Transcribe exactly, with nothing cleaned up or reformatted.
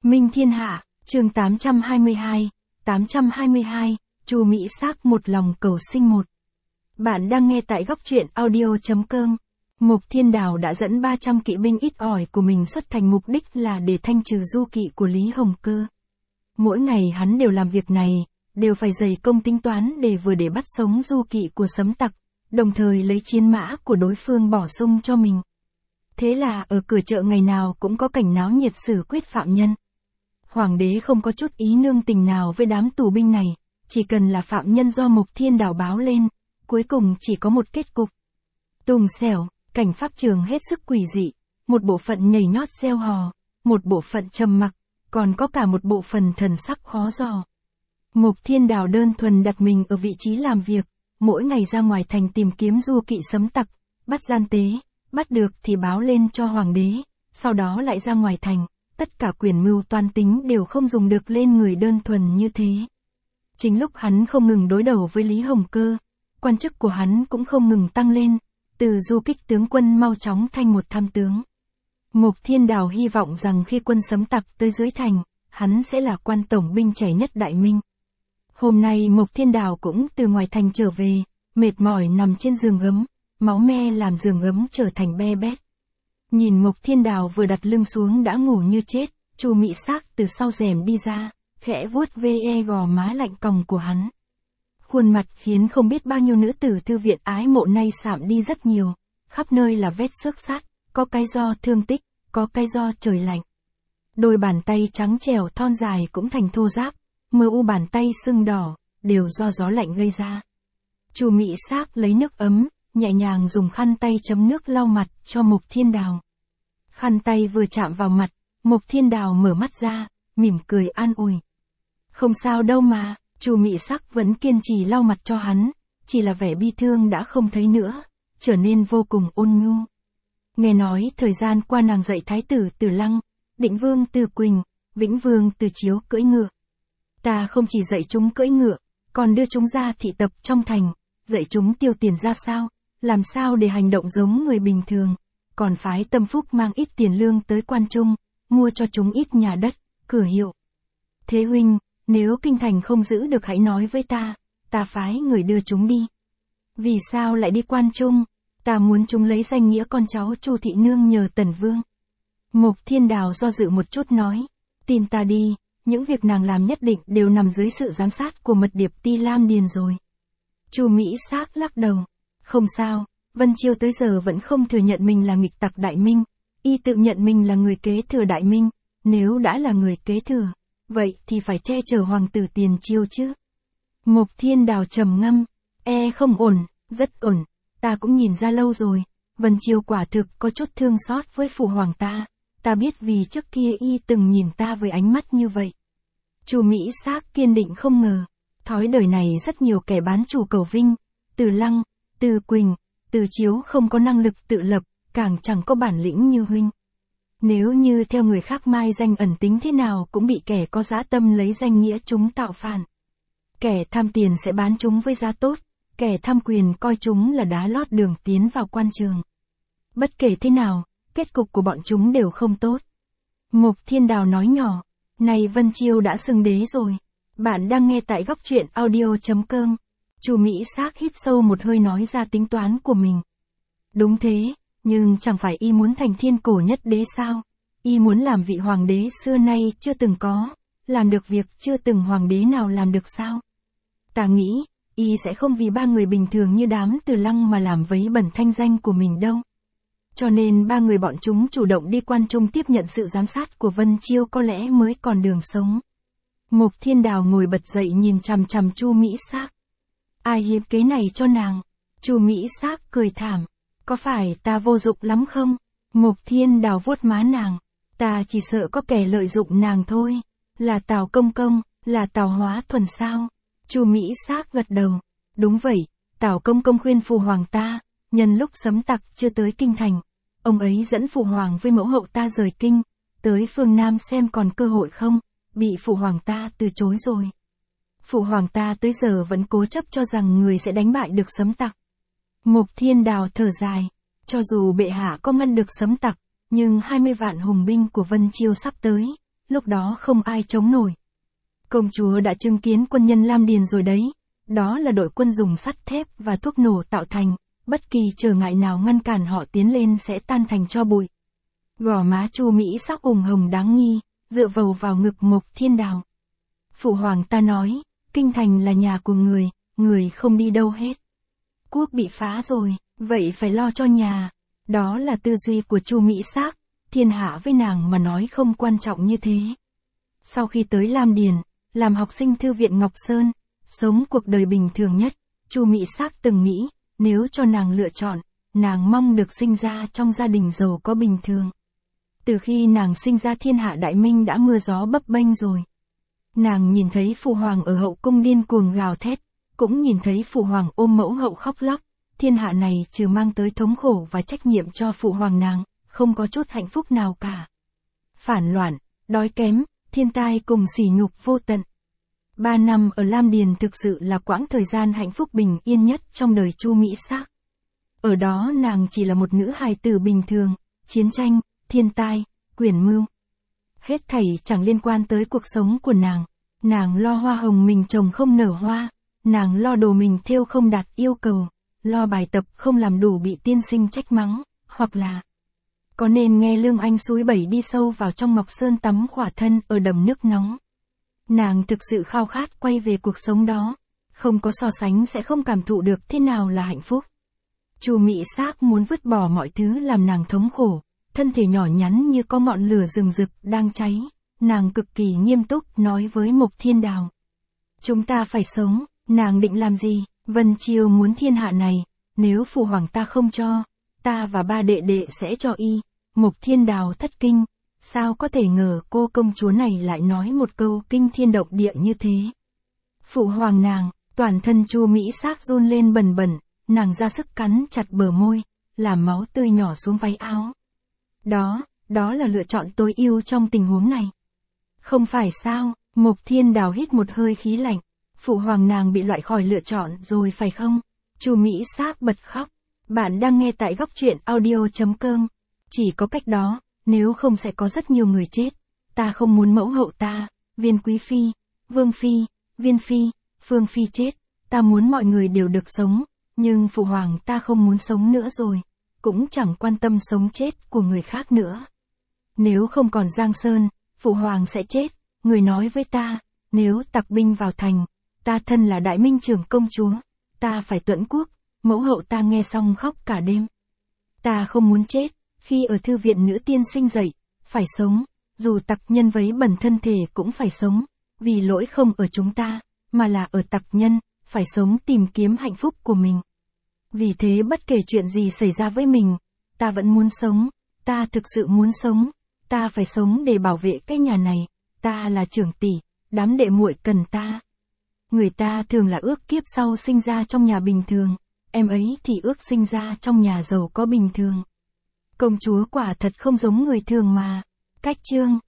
Minh Thiên Hạ, chương tám trăm hai mươi hai, tám trăm hai mươi hai, Chu Mỹ Sắc một lòng cầu sinh một. Bạn đang nghe tại góc truyện audio chấm com. Mục Thiên Đào đã dẫn ba trăm kỵ binh ít ỏi của mình xuất thành mục đích là để thanh trừ du kỵ của Lý Hồng Cơ. Mỗi ngày hắn đều làm việc này, đều phải dày công tính toán để vừa để bắt sống du kỵ của Sấm Tặc, đồng thời lấy chiến mã của đối phương bổ sung cho mình. Thế là ở cửa chợ ngày nào cũng có cảnh náo nhiệt xử quyết phạm nhân. Hoàng đế không có chút ý nương tình nào với đám tù binh này, chỉ cần là phạm nhân do Mục Thiên Đào báo lên, cuối cùng chỉ có một kết cục. Tùng xẻo, cảnh pháp trường hết sức quỷ dị, một bộ phận nhảy nhót reo hò, một bộ phận trầm mặc, còn có cả một bộ phận thần sắc khó dò. Mục Thiên Đào đơn thuần đặt mình ở vị trí làm việc, mỗi ngày ra ngoài thành tìm kiếm du kỵ Sấm Tặc, bắt gian tế, bắt được thì báo lên cho hoàng đế, sau đó lại ra ngoài thành, tất cả quyền mưu toan tính đều không dùng được lên người đơn thuần như thế. Chính lúc hắn không ngừng đối đầu với Lý Hồng Cơ, quan chức của hắn cũng không ngừng tăng lên, từ du kích tướng quân mau chóng thành một tham tướng. Mục Thiên Đào hy vọng rằng khi quân Sấm Tặc tới dưới thành, hắn sẽ là quan tổng binh trẻ nhất Đại Minh. Hôm nay Mục Thiên Đào cũng từ ngoài thành trở về, mệt mỏi nằm trên giường ấm, máu me làm giường ấm trở thành be bét. Nhìn Mục Thiên Đào vừa đặt lưng xuống đã ngủ như chết, Chu Mỹ Sắc từ sau rèm đi ra, khẽ vuốt ve gò má lạnh còng của hắn. Khuôn mặt khiến không biết bao nhiêu nữ tử thư viện ái mộ nay sạm đi rất nhiều, khắp nơi là vết xước sát, có cái do thương tích, có cái do trời lạnh. Đôi bàn tay trắng trẻo thon dài cũng thành thô ráp, mờ u bàn tay sưng đỏ, đều do gió lạnh gây ra. Chu Mỹ Sắc lấy nước ấm, nhẹ nhàng dùng khăn tay chấm nước lau mặt cho Mục Thiên Đào. Khăn tay vừa chạm vào mặt, Mục Thiên Đào mở mắt ra, mỉm cười an ủi. Không sao đâu mà, Chu Mỹ Sắc vẫn kiên trì lau mặt cho hắn, chỉ là vẻ bi thương đã không thấy nữa, trở nên vô cùng ôn nhu. Nghe nói thời gian qua nàng dạy thái tử Từ Lăng, Định Vương Từ Quỳnh, Vĩnh Vương Từ Chiếu cưỡi ngựa. Ta không chỉ dạy chúng cưỡi ngựa, còn đưa chúng ra thị tập trong thành, dạy chúng tiêu tiền ra sao, làm sao để hành động giống người bình thường, còn phái Tâm Phúc mang ít tiền lương tới quan trung, mua cho chúng ít nhà đất, cửa hiệu. Thế huynh, nếu kinh thành không giữ được hãy nói với ta, ta phái người đưa chúng đi. Vì sao lại đi quan trung? Ta muốn chúng lấy danh nghĩa con cháu Chu thị nương nhờ Tần Vương. Mục Thiên Đào do dự một chút nói, tin ta đi, những việc nàng làm nhất định đều nằm dưới sự giám sát của mật điệp Ti Lam Điền rồi. Chu Mỹ Sắc lắc đầu, không sao, Vân Chiêu tới giờ vẫn không thừa nhận mình là nghịch tặc Đại Minh, y tự nhận mình là người kế thừa Đại Minh, nếu đã là người kế thừa, vậy thì phải che chở hoàng tử Tiền Chiêu chứ. Mục Thiên Đào trầm ngâm, e không ổn, rất ổn, ta cũng nhìn ra lâu rồi, Vân Chiêu quả thực có chút thương xót với phụ hoàng ta, ta biết vì trước kia y từng nhìn ta với ánh mắt như vậy. Chu Mỹ Sắc kiên định không ngờ, thói đời này rất nhiều kẻ bán chủ cầu vinh, Từ Lăng, Từ Quỳnh, Từ Chiếu không có năng lực tự lập, càng chẳng có bản lĩnh như huynh. Nếu như theo người khác mai danh ẩn tính thế nào cũng bị kẻ có dã tâm lấy danh nghĩa chúng tạo phản. Kẻ tham tiền sẽ bán chúng với giá tốt, kẻ tham quyền coi chúng là đá lót đường tiến vào quan trường. Bất kể thế nào, kết cục của bọn chúng đều không tốt. Mục Thiên Đào nói nhỏ, này Vân Chiêu đã xưng đế rồi. Bạn đang nghe tại góc truyện audio chấm com. Chu Mỹ Sắc hít sâu một hơi nói ra tính toán của mình. Đúng thế, nhưng chẳng phải y muốn thành thiên cổ nhất đế sao? Y muốn làm vị hoàng đế xưa nay chưa từng có, làm được việc chưa từng hoàng đế nào làm được sao? Ta nghĩ, y sẽ không vì ba người bình thường như đám Từ Lăng mà làm vấy bẩn thanh danh của mình đâu. Cho nên ba người bọn chúng chủ động đi quan trung tiếp nhận sự giám sát của Vân Chiêu có lẽ mới còn đường sống. Mục Thiên Đào ngồi bật dậy nhìn chằm chằm Chu Mỹ Sắc. Ai hiếp kế này cho nàng? Chu Mỹ Sắc cười thảm. Có phải ta vô dụng lắm không? Mục Thiên Đào vuốt má nàng. Ta chỉ sợ có kẻ lợi dụng nàng thôi. Là Tào Công Công, là Tào Hóa Thuần sao? Chu Mỹ Sắc gật đầu. Đúng vậy, Tào Công Công khuyên phụ hoàng ta, nhân lúc Sấm Tặc chưa tới kinh thành, ông ấy dẫn phụ hoàng với mẫu hậu ta rời kinh, tới phương Nam xem còn cơ hội không, bị phụ hoàng ta từ chối rồi. Phụ hoàng ta tới giờ vẫn cố chấp cho rằng người sẽ đánh bại được Sấm Tặc. Mục Thiên Đào thở dài, cho dù bệ hạ có ngăn được Sấm Tặc, nhưng hai mươi vạn hùng binh của Vân Chiêu sắp tới, lúc đó không ai chống nổi. Công chúa đã chứng kiến quân nhân Lam Điền rồi đấy, đó là đội quân dùng sắt thép và thuốc nổ tạo thành, bất kỳ trở ngại nào ngăn cản họ tiến lên sẽ tan thành tro bụi. Gò má Chu Mỹ Sắc ửng hồng đáng nghi, dựa vào vào ngực Mộc Thiên Đào. Phụ hoàng ta nói, kinh thành là nhà của người, người không đi đâu hết. Quốc bị phá rồi, vậy phải lo cho nhà. Đó là tư duy của Chu Mỹ Sắc, thiên hạ với nàng mà nói không quan trọng như thế. Sau khi tới Lam Điền, làm học sinh thư viện Ngọc Sơn, sống cuộc đời bình thường nhất, Chu Mỹ Sắc từng nghĩ, nếu cho nàng lựa chọn, nàng mong được sinh ra trong gia đình giàu có bình thường. Từ khi nàng sinh ra thiên hạ đại minh đã mưa gió bấp bênh rồi. Nàng nhìn thấy phụ hoàng ở hậu cung điên cuồng gào thét, cũng nhìn thấy phụ hoàng ôm mẫu hậu khóc lóc, thiên hạ này trừ mang tới thống khổ và trách nhiệm cho phụ hoàng nàng, không có chút hạnh phúc nào cả. Phản loạn, đói kém, thiên tai cùng sỉ nhục vô tận. Ba năm ở Lam Điền thực sự là quãng thời gian hạnh phúc bình yên nhất trong đời Chu Mỹ Sắc. Ở đó nàng chỉ là một nữ hài tử bình thường, chiến tranh, thiên tai, quyền mưu. Hết thảy chẳng liên quan tới cuộc sống của nàng. Nàng lo hoa hồng mình trồng không nở hoa, nàng lo đồ mình thêu không đạt yêu cầu, lo bài tập không làm đủ bị tiên sinh trách mắng, hoặc là có nên nghe Lương Anh suối bảy đi sâu vào trong Ngọc Sơn tắm khỏa thân ở đầm nước nóng. Nàng thực sự khao khát quay về cuộc sống đó, không có so sánh sẽ không cảm thụ được thế nào là hạnh phúc. Chu Mỹ Sắc muốn vứt bỏ mọi thứ làm nàng thống khổ, thân thể nhỏ nhắn như có ngọn lửa rừng rực đang cháy, nàng cực kỳ nghiêm túc nói với Mộc Thiên Đào. Chúng ta phải sống, nàng định làm gì? Vân Chiêu muốn thiên hạ này, nếu phụ hoàng ta không cho, ta và ba đệ đệ sẽ cho y. Mộc Thiên Đào thất kinh, sao có thể ngờ cô công chúa này lại nói một câu kinh thiên động địa như thế. Phụ hoàng nàng, toàn thân Chu Mỹ Sắc run lên bần bần, nàng ra sức cắn chặt bờ môi, làm máu tươi nhỏ xuống váy áo. Đó, đó là lựa chọn tối ưu trong tình huống này. Không phải sao? Mộc Thiên Đào hít một hơi khí lạnh. Phụ hoàng nàng bị loại khỏi lựa chọn rồi phải không? Chu Mỹ Sắc bật khóc. Bạn đang nghe tại góc truyện audio chấm com. Chỉ có cách đó, nếu không sẽ có rất nhiều người chết. Ta không muốn mẫu hậu ta, Viên Quý Phi, Vương Phi, Viên Phi, Phương Phi chết. Ta muốn mọi người đều được sống, nhưng phụ hoàng ta không muốn sống nữa rồi. Cũng chẳng quan tâm sống chết của người khác nữa. Nếu không còn Giang Sơn, phụ hoàng sẽ chết. Người nói với ta, nếu tặc binh vào thành, ta thân là đại minh trưởng công chúa, ta phải tuẫn quốc. Mẫu hậu ta nghe xong khóc cả đêm. Ta không muốn chết, khi ở thư viện nữ tiên sinh dậy, phải sống, dù tặc nhân vấy bẩn thân thể cũng phải sống, vì lỗi không ở chúng ta, mà là ở tặc nhân, phải sống tìm kiếm hạnh phúc của mình. Vì thế bất kể chuyện gì xảy ra với mình, ta vẫn muốn sống, ta thực sự muốn sống, ta phải sống để bảo vệ cái nhà này, ta là trưởng tỷ, đám đệ muội cần ta. Người ta thường là ước kiếp sau sinh ra trong nhà bình thường, em ấy thì ước sinh ra trong nhà giàu có bình thường. Công chúa quả thật không giống người thường mà. Cách chương